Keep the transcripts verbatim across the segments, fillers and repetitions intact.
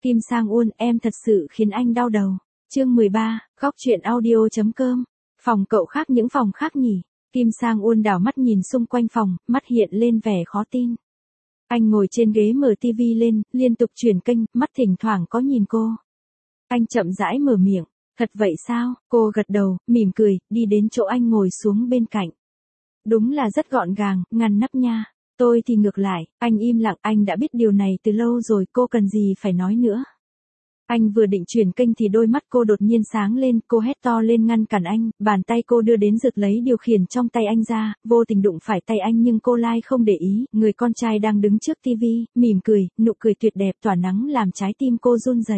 Kim Sang Uôn, em thật sự khiến anh đau đầu. Chương mười ba, Góc truyện audio.com. Phòng cậu khác những phòng khác nhỉ? Kim Sang Uôn đảo mắt nhìn xung quanh phòng, mắt hiện lên vẻ khó tin. Anh ngồi trên ghế mở tivi lên, liên tục chuyển kênh, mắt thỉnh thoảng có nhìn cô. Anh chậm rãi mở miệng. Thật vậy sao? Cô gật đầu, mỉm cười, đi đến chỗ anh ngồi xuống bên cạnh. Đúng là rất gọn gàng, ngăn nắp nha. Tôi thì ngược lại, anh im lặng, anh đã biết điều này từ lâu rồi, cô cần gì phải nói nữa. Anh vừa định chuyển kênh thì đôi mắt cô đột nhiên sáng lên, cô hét to lên ngăn cản anh, bàn tay cô đưa đến giật lấy điều khiển trong tay anh ra, vô tình đụng phải tay anh nhưng cô lai không để ý, người con trai đang đứng trước tivi, mỉm cười, nụ cười tuyệt đẹp tỏa nắng làm trái tim cô run rẩy.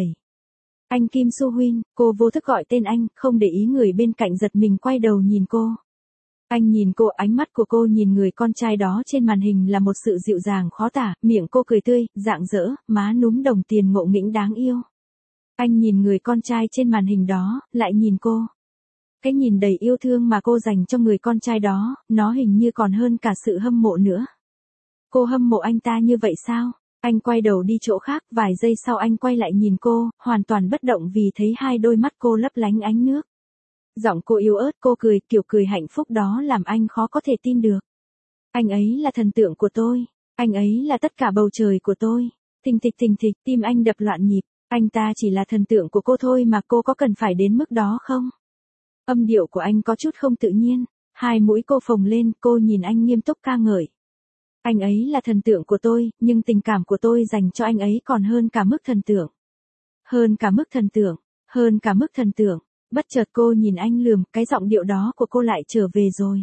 Anh Kim Soo Huynh, cô vô thức gọi tên anh, không để ý người bên cạnh giật mình quay đầu nhìn cô. Anh nhìn cô, ánh mắt của cô nhìn người con trai đó trên màn hình là một sự dịu dàng khó tả, miệng cô cười tươi, rạng rỡ, má núm đồng tiền ngộ nghĩnh đáng yêu. Anh nhìn người con trai trên màn hình đó, lại nhìn cô. Cái nhìn đầy yêu thương mà cô dành cho người con trai đó, nó hình như còn hơn cả sự hâm mộ nữa. Cô hâm mộ anh ta như vậy sao? Anh quay đầu đi chỗ khác, vài giây sau anh quay lại nhìn cô, hoàn toàn bất động vì thấy hai đôi mắt cô lấp lánh ánh nước. Giọng cô yếu ớt, cô cười, kiểu cười hạnh phúc đó làm anh khó có thể tin được. Anh ấy là thần tượng của tôi, anh ấy là tất cả bầu trời của tôi. Thình thịch thình thịch, tim anh đập loạn nhịp, anh ta chỉ là thần tượng của cô thôi mà cô có cần phải đến mức đó không? Âm điệu của anh có chút không tự nhiên, hai mũi cô phồng lên, cô nhìn anh nghiêm túc ca ngợi. Anh ấy là thần tượng của tôi, nhưng tình cảm của tôi dành cho anh ấy còn hơn cả mức thần tượng. Hơn cả mức thần tượng, hơn cả mức thần tượng. Bất chợt cô nhìn anh lườm, cái giọng điệu đó của cô lại trở về rồi.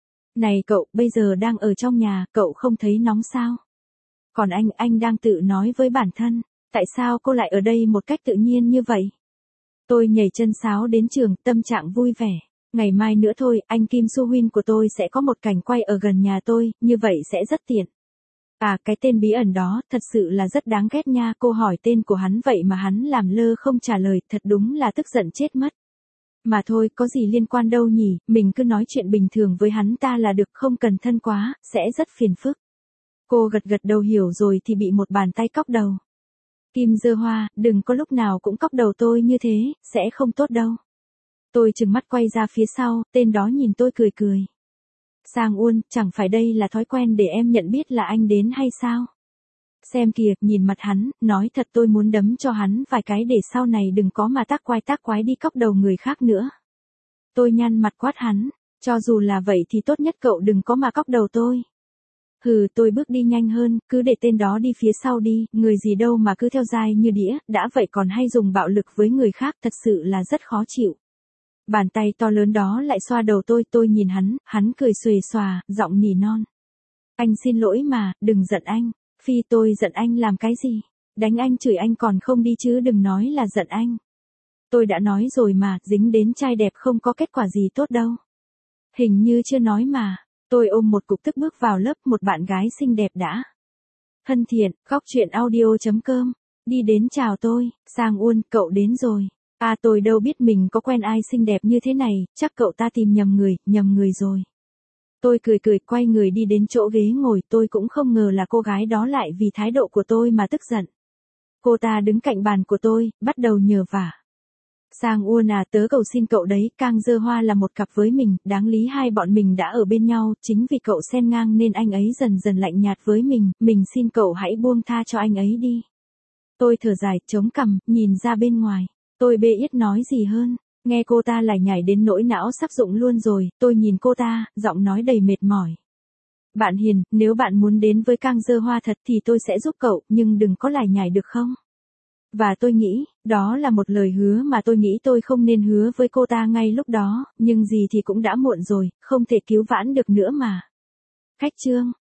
Này cậu, bây giờ đang ở trong nhà, cậu không thấy nóng sao? Còn anh, anh đang tự nói với bản thân, tại sao cô lại ở đây một cách tự nhiên như vậy? Tôi nhảy chân sáo đến trường, tâm trạng vui vẻ. Ngày mai nữa thôi, anh Kim Soo Huynh của tôi sẽ có một cảnh quay ở gần nhà tôi, như vậy sẽ rất tiện. À, cái tên bí ẩn đó, thật sự là rất đáng ghét nha, cô hỏi tên của hắn vậy mà hắn làm lơ không trả lời, thật đúng là tức giận chết mất. Mà thôi, có gì liên quan đâu nhỉ, mình cứ nói chuyện bình thường với hắn ta là được, không cần thân quá, sẽ rất phiền phức. Cô gật gật đầu hiểu rồi thì bị một bàn tay cóc đầu. Kim Dơ Hoa, đừng có lúc nào cũng cóc đầu tôi như thế, sẽ không tốt đâu. Tôi trừng mắt quay ra phía sau, tên đó nhìn tôi cười cười. Sang Uôn, chẳng phải đây là thói quen để em nhận biết là anh đến hay sao? Xem kìa, nhìn mặt hắn, nói thật tôi muốn đấm cho hắn vài cái để sau này đừng có mà tác quái tác quái đi cóc đầu người khác nữa. Tôi nhăn mặt quát hắn, cho dù là vậy thì tốt nhất cậu đừng có mà cóc đầu tôi. Hừ, tôi bước đi nhanh hơn, cứ để tên đó đi phía sau đi, người gì đâu mà cứ theo dai như đĩa, đã vậy còn hay dùng bạo lực với người khác, thật sự là rất khó chịu. Bàn tay to lớn đó lại xoa đầu tôi, tôi nhìn hắn, hắn cười xuề xòa, giọng nỉ non. Anh xin lỗi mà, đừng giận anh. Phi, tôi giận anh làm cái gì? Đánh anh chửi anh còn không đi chứ đừng nói là giận anh. Tôi đã nói rồi mà, dính đến trai đẹp không có kết quả gì tốt đâu. Hình như chưa nói mà. Tôi ôm một cục tức bước vào lớp, một bạn gái xinh đẹp đã. Thân thiện, góc truyện audio.com. Đi đến chào tôi, Sang Uôn, cậu đến rồi. À, tôi đâu biết mình có quen ai xinh đẹp như thế này, chắc cậu ta tìm nhầm người, nhầm người rồi. Tôi cười cười quay người đi đến chỗ ghế ngồi, tôi cũng không ngờ là cô gái đó lại vì thái độ của tôi mà tức giận. Cô ta đứng cạnh bàn của tôi, bắt đầu nhờ vả. Sang Uôn à, tớ cầu xin cậu đấy, Kang Dơ Hoa là một cặp với mình, đáng lý hai bọn mình đã ở bên nhau, chính vì cậu xen ngang nên anh ấy dần dần lạnh nhạt với mình, mình xin cậu hãy buông tha cho anh ấy đi. Tôi thở dài, chống cằm, nhìn ra bên ngoài, tôi bê yết nói gì hơn. Nghe cô ta lải nhải đến nỗi não sắp rụng luôn rồi, tôi nhìn cô ta, giọng nói đầy mệt mỏi. Bạn hiền, nếu bạn muốn đến với Kang Dơ Hoa thật thì tôi sẽ giúp cậu, nhưng đừng có lải nhải được không? Và tôi nghĩ, đó là một lời hứa mà tôi nghĩ tôi không nên hứa với cô ta ngay lúc đó, nhưng gì thì cũng đã muộn rồi, không thể cứu vãn được nữa mà. Khách chương.